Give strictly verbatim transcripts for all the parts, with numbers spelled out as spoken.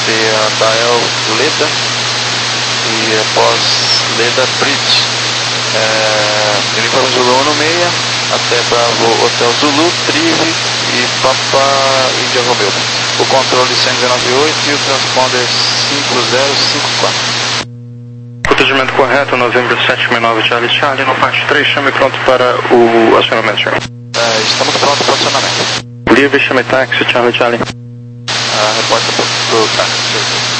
ter a Dael Leda e após Leda Bridge. É, Uniforme Zulu um seis até Bravo Hotel Zulu, Trive e Papa India Romeo. O controle cento e dezenove ponto oito e o transponder cinco zero cinco quatro. Procedimento correto, novembro sete sessenta e nove Charlie Charlie, no parte três, chame pronto para o acionamento, senhor. É, estamos prontos para o acionamento. Livre, chame táxi, Charlie Charlie. Ah, reporta para o táxi.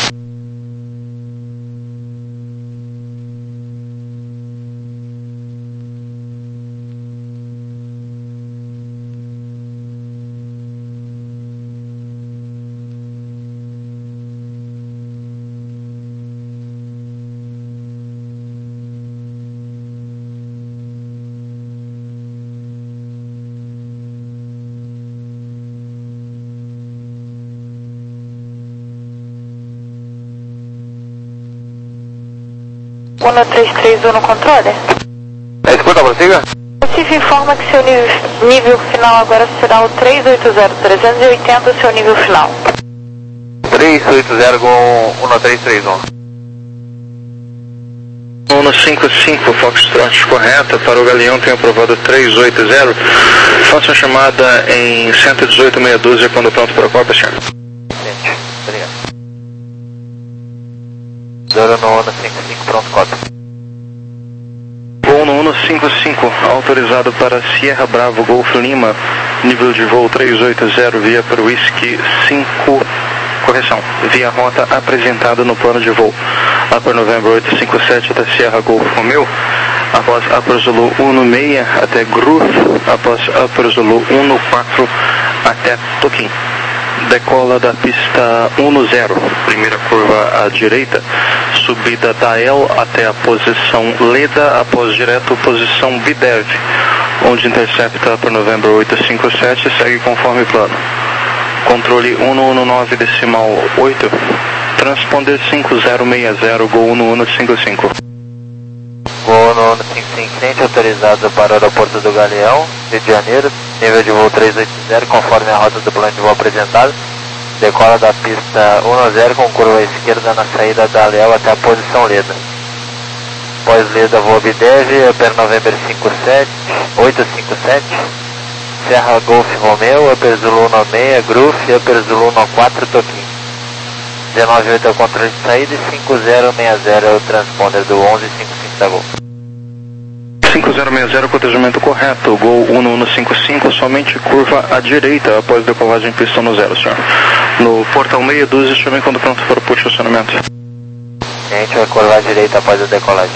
um três três um no controle? É, escuta, prossiga. O C I F informa que seu nível, nível final agora será o três oito zero trezentos e oitenta, seu nível final. três oito zero com um três três um. um cinco cinco, Foxtrot correta, para o Galeão tem aprovado três oito zero. Faça a chamada em cento e dezoito meia dúzia quando pronto para a Copa, senhor. Gente, obrigado. zero no cinco cinco, pronto, Copa. Voo no um cinco cinco, autorizado para Sierra Bravo Golf Lima, nível de voo três oito zero, via para o Whisky cinco, correção, via rota apresentada no plano de voo. Upper November oito cinco sete até Sierra Golf Romeo, após Upper Zulu um seis até Groove, após Upper Zulu um quatro até Toquim. Decola da pista um zero, primeira curva à direita, subida da El até a posição Leda, após direto posição Bidev, onde intercepta para November oito cinco sete e segue conforme plano. Controle um um nove decimal oito, transponder cinco zero seis zero, Gol um um cinco cinco. Gol um um cinco cinco, cliente autorizado para o aeroporto do Galeão, Rio de Janeiro, nível de voo três oito zero, conforme a rota do plano de voo apresentado. Decola da pista um zero com curva à esquerda na saída da Léo até a posição Leda. Após Leda, voo Bidev, Upper November cinco sete, oito cinco sete, Serra Golf Romeo, Upper Zulu um seis, Groove, Upper Zulu um quatro, Toquim. dezenove oito é o controle de saída e cinco zero seis zero é o transponder do onze cinco cinco da Gol. cinco zero seis zero, cotejamento correto, Gol um um cinco cinco, somente curva à direita após decolagem em pista no zero, senhor. No portal meia dúzia, chame quando pronto para o push acionamento. A gente vai curvar à direita após a decolagem.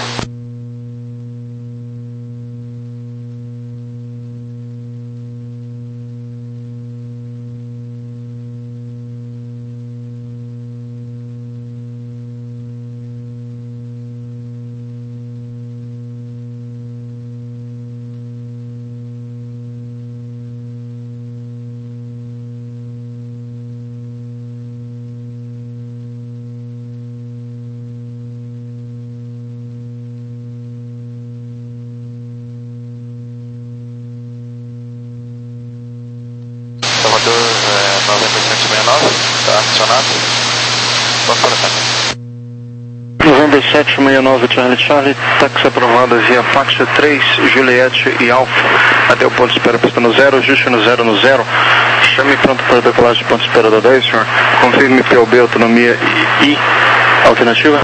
Salvador é, noventa e sete sessenta e nove, está acionado. Vamos para cá. November sete sessenta e nove Charlie Charlie, táxi aprovado via faixa três, Juliette e Alfa, até o ponto de espera pista no zero, ajuste no zero no zero, chame pronto para decolagem de ponto de espera da dez, senhor. Confirme P O B, autonomia e I, alternativa.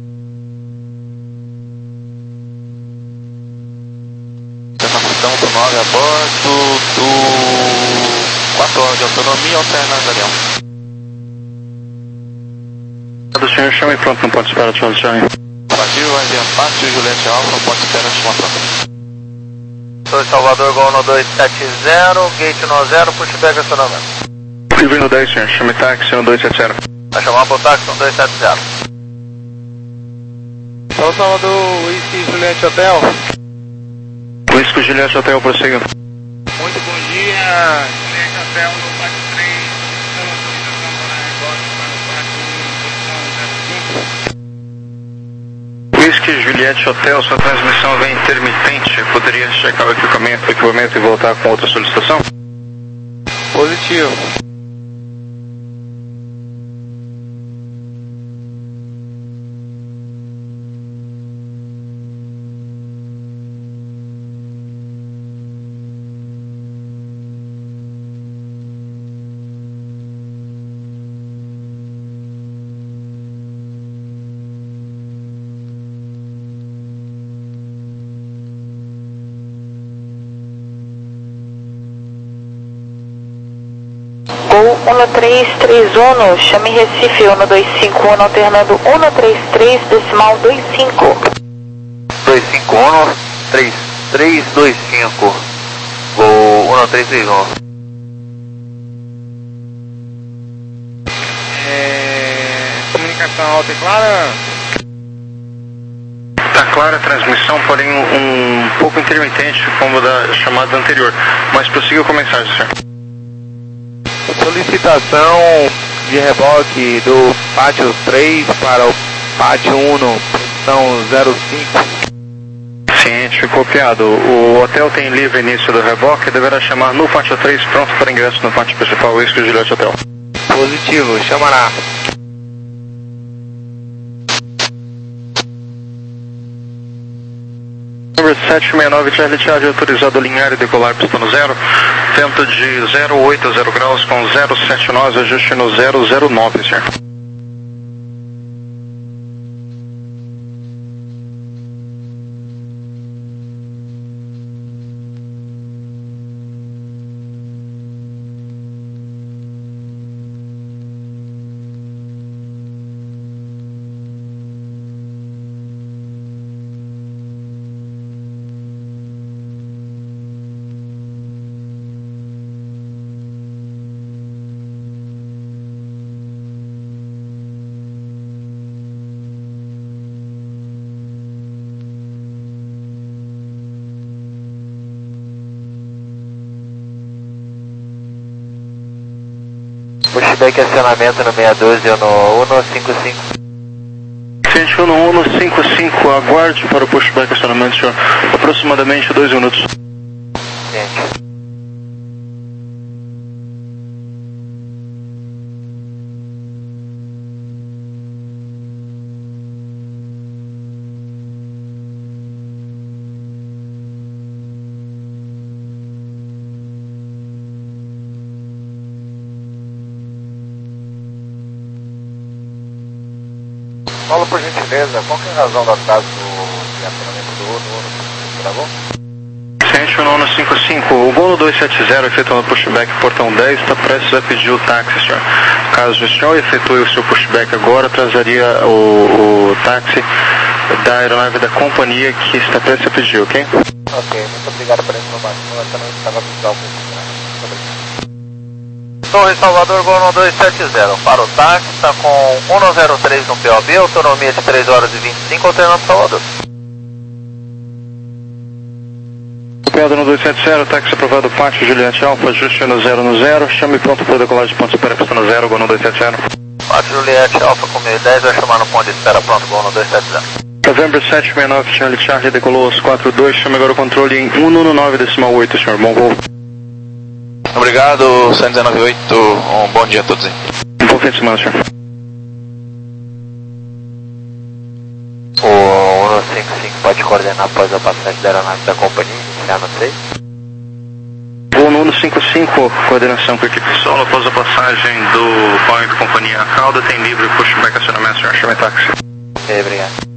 Estamos com nove a bordo do quatro horas de autonomia, alterna Galeão. Do senhor, chame pronto no ponto de espera, Charlie Charlie. Brasil, vai via Pátio, Juliette Alfa, ponto de espera, última pronta. Sou Salvador, Gol no dois sete zero, gate no zero, pushback acionamento. Livre no dez, senhor, chame táxi no dois sete zero. Vai chamar para o táxi no dois sete zero. Sou Salvador, Whisky Juliette Hotel. Whisky Juliette Hotel, prossiga. Muito bom dia, Juliette Hotel no Pátio três, localização para negócio para o Pátio um, posição zero cinco. Whisky Juliette Hotel, sua transmissão vem intermitente. Poderia checar o equipamento, equipamento e voltar com outra solicitação? Positivo. Gol um três três um, chame Recife um dois cinco um, alternando um três três, decimal dois cinco. dois cinco um, três três dois cinco. Gol um três três um. É, comunicação alta e clara. Está clara a transmissão, porém um, um pouco intermitente, como da chamada anterior. Mas prossiga com a mensagem, senhor. Solicitação de reboque do pátio três para o pátio um, posição zero cinco. Ciente, copiado. O hotel tem livre início do reboque e deverá chamar no pátio três, pronto para ingresso no pátio principal, Whisky Juliette Hotel. Positivo, chamará. Número sete seis nove, Charlie Charlie, autorizado a alinhar e decolar pista no zero. Vento de zero oito a zero graus com zero sete nove, ajuste no zero zero nove, senhor. Pushback acionamento no seis um dois no um cinco cinco. Ciente um um cinco cinco, aguarde para o pushback acionamento, senhor. Aproximadamente dois minutos. Ciente. Paulo, por gentileza, qual que é a razão do atraso do acionamento do Uno? Tá bom? Ciente um um cinco cinco, o Gol dois sete zero efetuando pushback portão dez está prestes a pedir o táxi, senhor. Caso o senhor efetue o seu pushback agora, atrasaria o, o táxi da aeronave da companhia que está prestes a pedir, ok? Ok, muito obrigado pela informação, eu também estava visual com isso. Muito obrigado. Torre Salvador, Gol um dois sete zero, para o táxi, está com um zero três no P O B, autonomia de três horas e vinte e cinco, alternando Salvador. Copiado no dois sete zero, táxi aprovado, pátio Juliette Alfa, ajuste no zero no zero, chame pronto para decolagem de ponto de espera, pista no zero, Gol no dois sete zero. Pátio Juliette Alfa com mil e dez, vai chamar no ponto de espera, pronto, Gol no dois sete zero. November sete seis nove, Charlie Charlie, decolou aos quatro dois, chame agora o controle em um um nove decimal oito, senhor, bom voo. Obrigado, cento e dezenove oito, um bom dia a todos aí. Um bom fim de semana, senhor. O um cinco cinco pode coordenar após a passagem da aeronave da companhia, iniciar no seis. Voo no um cinco cinco, coordenação com a equipe solo, após a passagem do Boeing da companhia a cauda, tem livre pushback acionamento, senhor, chame táxi. Ok, obrigado.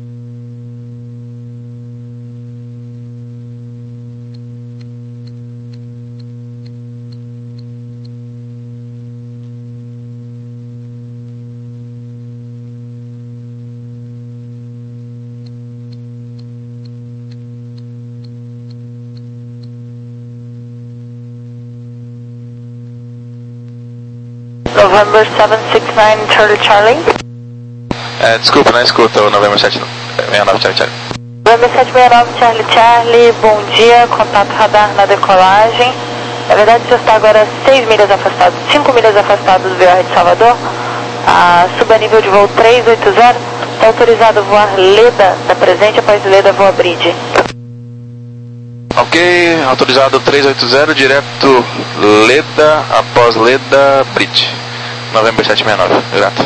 November sete seis nove, Charlie Charlie. É, desculpa, não escuta o November sete seis nove, Charlie Charlie. November sete seis nove, Charlie Charlie, bom dia, contato radar na decolagem. Na verdade, já está agora seis milhas afastado, cinco milhas afastado do V R de Salvador. A suba a nível de voo três oito zero, está autorizado a voar Leda, está presente, após Leda voa Bridge. Ok, autorizado três oito zero, direto Leda, após Leda, Bridge. November sete seis nove, obrigado.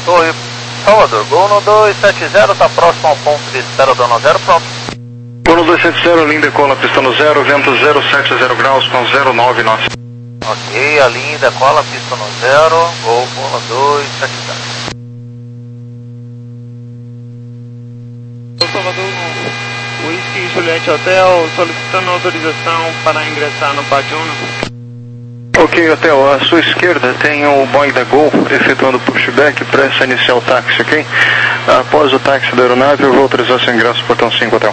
Torre Salvador, Gol no dois sete zero, está próximo ao ponto de espera do ano zero, pronto. Gol no dois sete zero, linha decola, pista no zero, vento zero sete zero graus com zero nove nós. Ok, a linha decola, pista no zero, Gol no dois sete zero. Salvador, Whisky Juliette Hotel, solicitando autorização para ingressar no pátio um. Ok, Hotel, à sua esquerda tem o Boeing da Gol efetuando pushback, pressa iniciar o táxi, ok? Após o táxi da aeronave, eu vou autorizar seu ingresso, portão cinco, Hotel.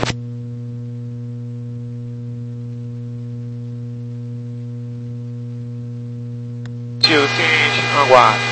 Tio, ciente, aguardo.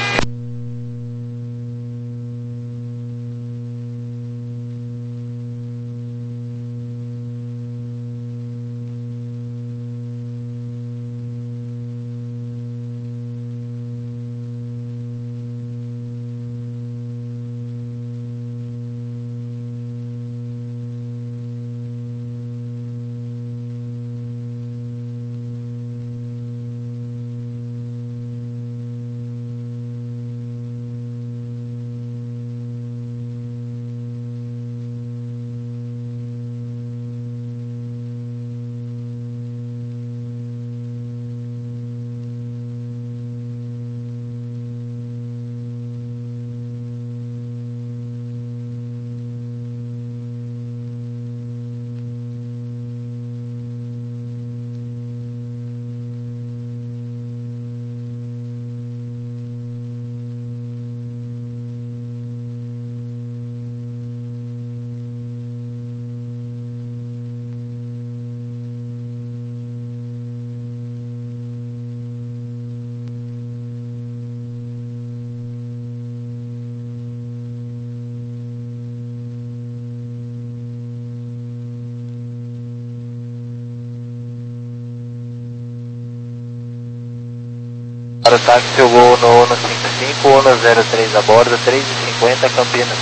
Para o táxi, o Gol no Uno cinco cinco, Uno zero três a bordo, três e cinquenta, Campinas.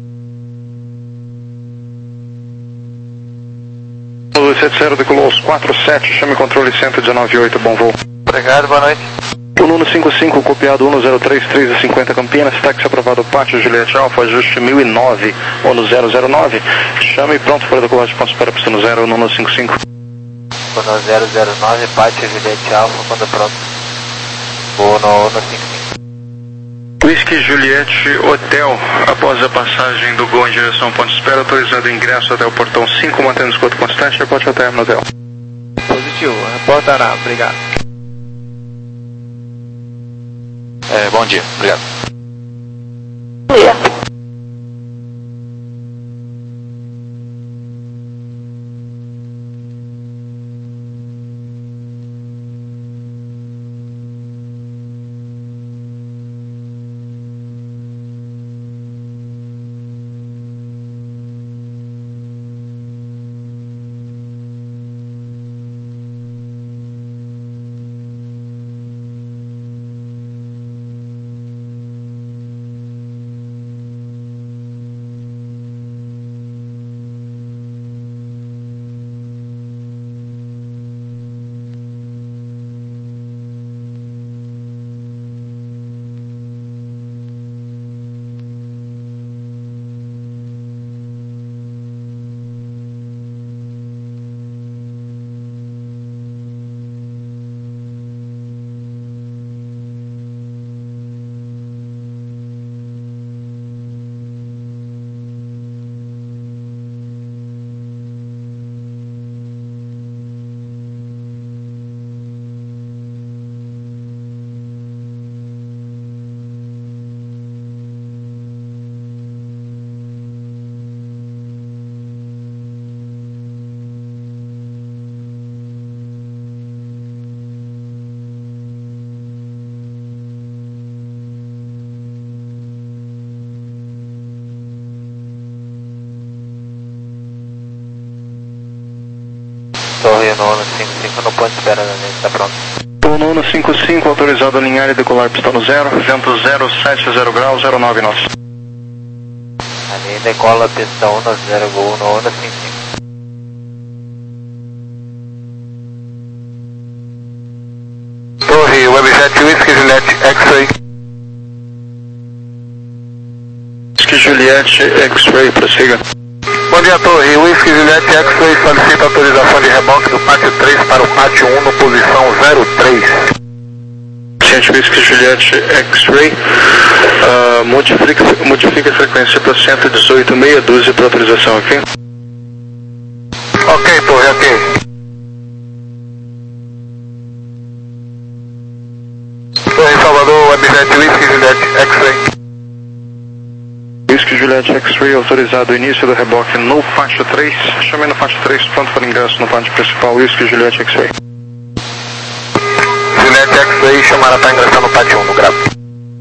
dois sete zero, decolou aos quatro sete, chame controle cento dezenove oito, bom voo. Obrigado, boa noite. Uno cinco cinco, copiado Uno zero três, três e cinquenta, Campinas, táxi aprovado, Pátio Juliette Alfa, ajuste mil e nove, Uno zero zero nove, chame pronto para decolagem, passo para pista no zero, Uno cinco cinco. Uno zero zero nove, Pátio Juliette Alfa, quando pronto. Gol no Uno cinco cinco. Whisky Juliette Hotel, após a passagem do Gol em direção ao ponto de espera, autorizado o ingresso até o portão cinco, mantendo escuta constante, reporte ao término hotel. Positivo, reportará, obrigado. É, bom dia, obrigado. Bom dia. Torre no Uno cinco cinco, no ponto de espera da linha, está pronto. No Uno cinco cinco, autorizado a alinhar e decolar pista no zero, vento zero sete zero graus, zero nove nós. A linha decola pista um zero, Gol no Uno cinco cinco. Torre, Webjet Whisky Juliette X-Ray. Whisky Juliette X-Ray, prossiga. Bom dia, Torre. Whisky Juliette X-Ray solicita autorização de reboque do pátio três para o pátio um no posição zero três. Ciente Whisky Juliette X-Ray, uh, modifica, modifica a frequência para cento e dezoito, meia dúzia para autorização, ok? Ok, Torre, ok. Torre Salvador, Webjet Whisky Juliette X-Ray. Whisky Juliette X-Ray, autorizado o início do reboque no pátio três. Chamei no pátio três, pronto para ingresso no pátio principal. Whisky Juliette X-Ray. Juliette X-Ray, chamada para ingressar no pátio um, no gráfico.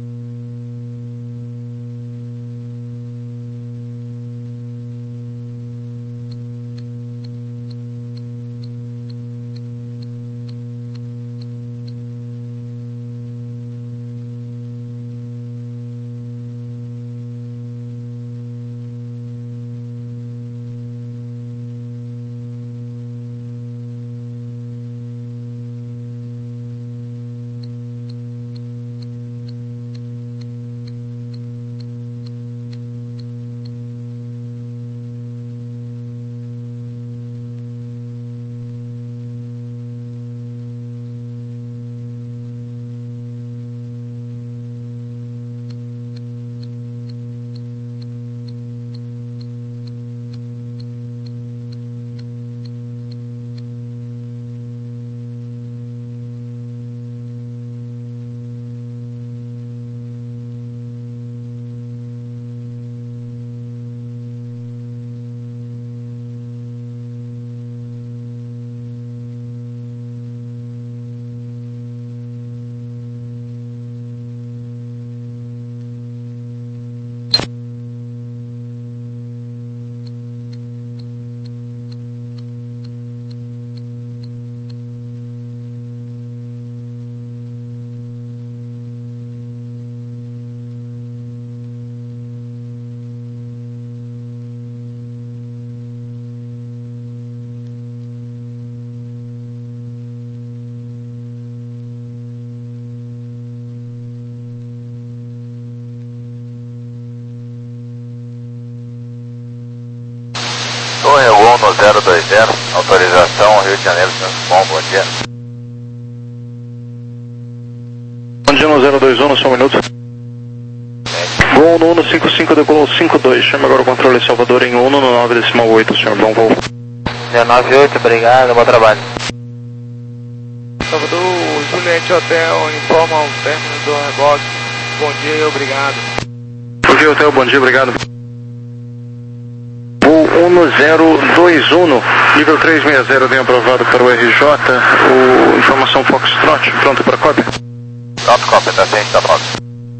Torre um no zero dois zero, autorização Rio de Janeiro, bom, bom dia. Bom dia no zero dois um, só um minuto. Gol no um no cinco cinco, decolou cinco dois, chama agora o controle Salvador em um no nove decimal oito, senhor, bom voo. nove oito, obrigado, bom trabalho. Salvador, Juliette Hotel, informa ao término do reboque. Bom dia e obrigado. Bom dia, Hotel, bom dia, obrigado. um no zero dois um, nível trezentos e sessenta, bem aprovado para o R J, o informação Foxtrot, pronto para cópia? Pronto, cópia, tá ciente, tá pronto.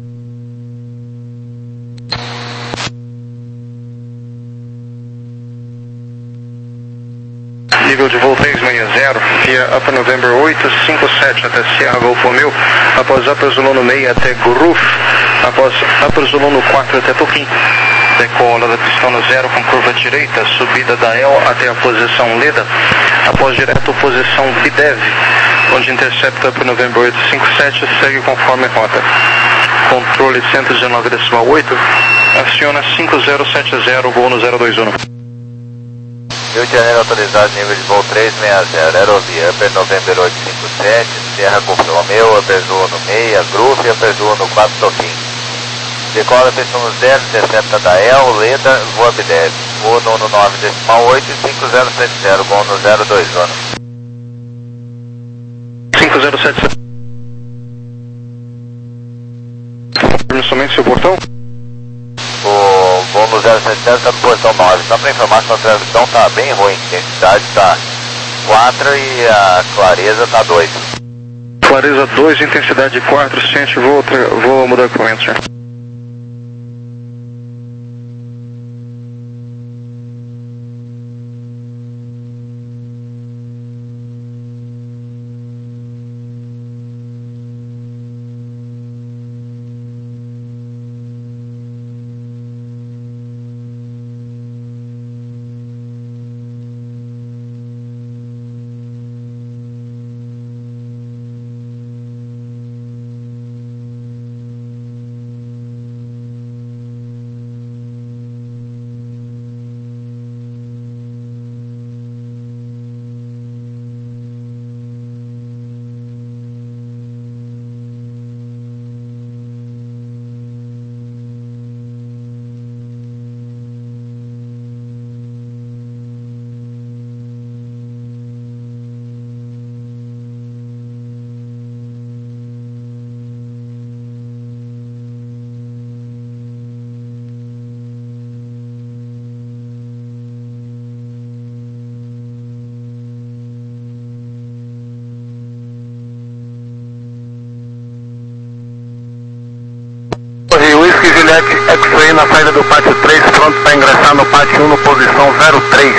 Nível de voo trezentos e sessenta, via Upper November oito cinco sete até Sierra Golf Romeo, após Upper Zuluno seis até Groove, após Upper Zuluno quatro até Toquim. Decola da pistão no zero com curva direita, subida da E L até a posição Leda, após direto posição Bidev, onde intercepta para November oito cinco sete, segue conforme rota. Controle cento e dezenove decimal oito, aciona cinco zero sete zero, voo no zero dois um. Rio de Janeiro autorizado, nível de voo trezentos e sessenta, Aerovia, Upper November oito cinco sete, Sierra Golf Romeo, Upper Zuluno seis, Groove, Upper Zuluno quatro Toquim. Decola pistão no zero, intercepta da E L, Leda, voa Bidev, voo no nove decimal oito e cinco zero sete zero, voo no zero dois um. cinco zero sete zero. Somente seu portão? O voo no zero sete zero está no posição nove, só para informar que a transmissão está bem ruim, a intensidade está quatro e a clareza está dois. Clareza dois, intensidade quatro, ciente, vou, vou mudar o equipamento, senhor. X-Ray na saída do pátio três, pronto para ingressar no pátio um, no posição zero três.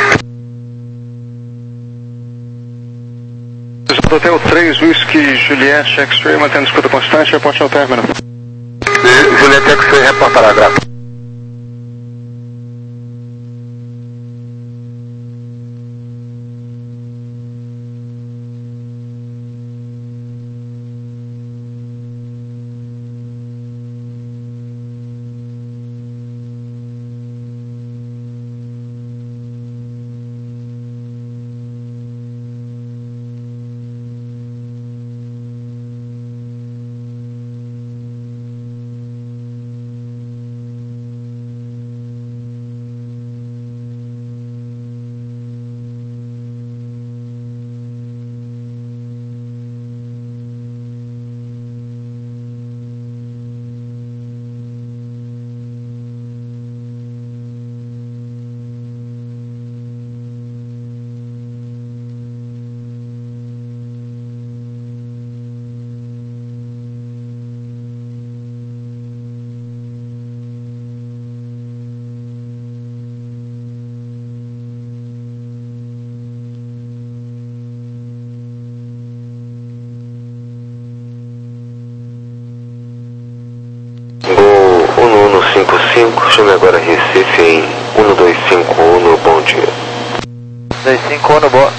Hotel três, Whisky, Juliette, X-Ray, mantendo escuta constante, reporte ao término. Juliette X-Ray reportará, graças. Chame agora Recife em um dois cinco um, bom dia. dois cinco um, boa.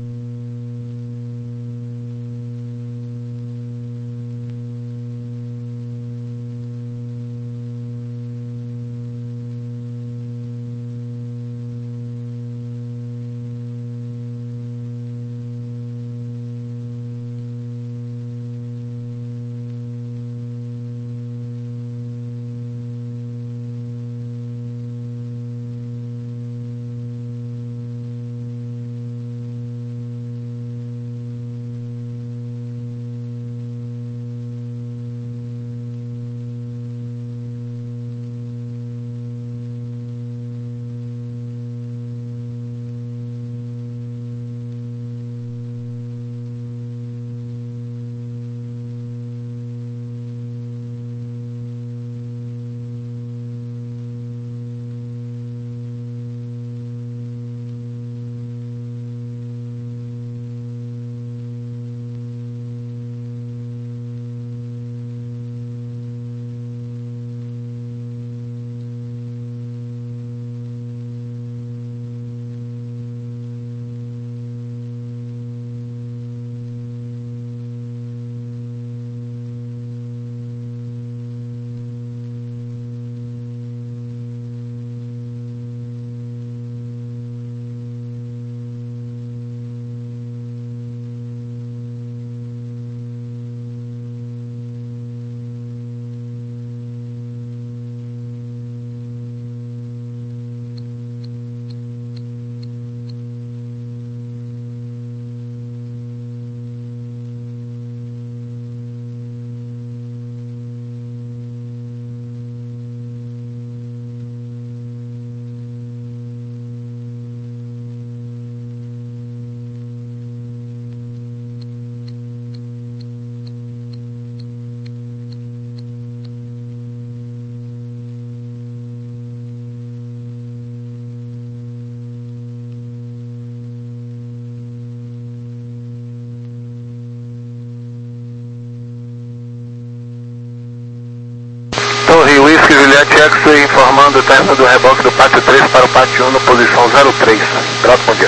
Torre Whisky Juliette X-Ray informando o término do reboque do pátio três para o pátio um no posição zero três. Grato, bom dia.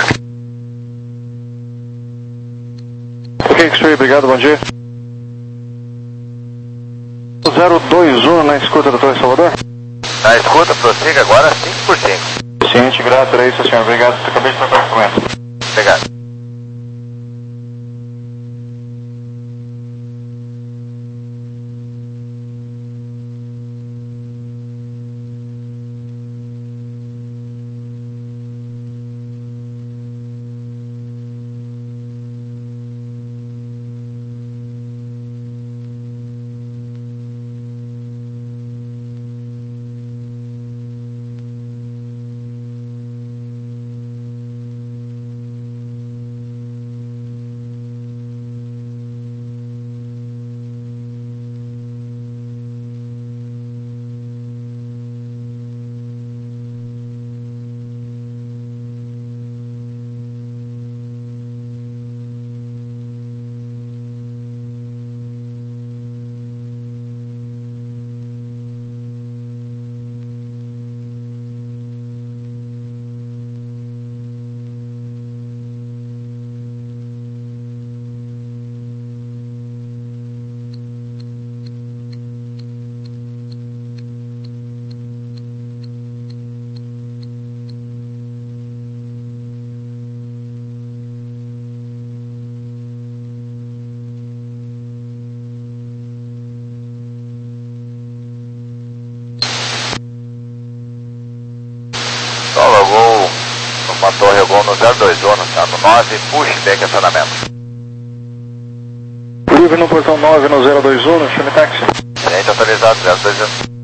Ok, X-Ray, obrigado, bom dia. zero dois um na escuta da Torre Salvador? Na escuta, prossiga agora cinco por cinco. Ciente, grato, era isso, senhor. Obrigado, acabei de trocar o instrumento. Obrigado. uma torre Gol no zero dois um, tá no nove, pushback acionamento. Livre no portão nove no zero dois um, chame táxi. Tenente autorizado zero dois um.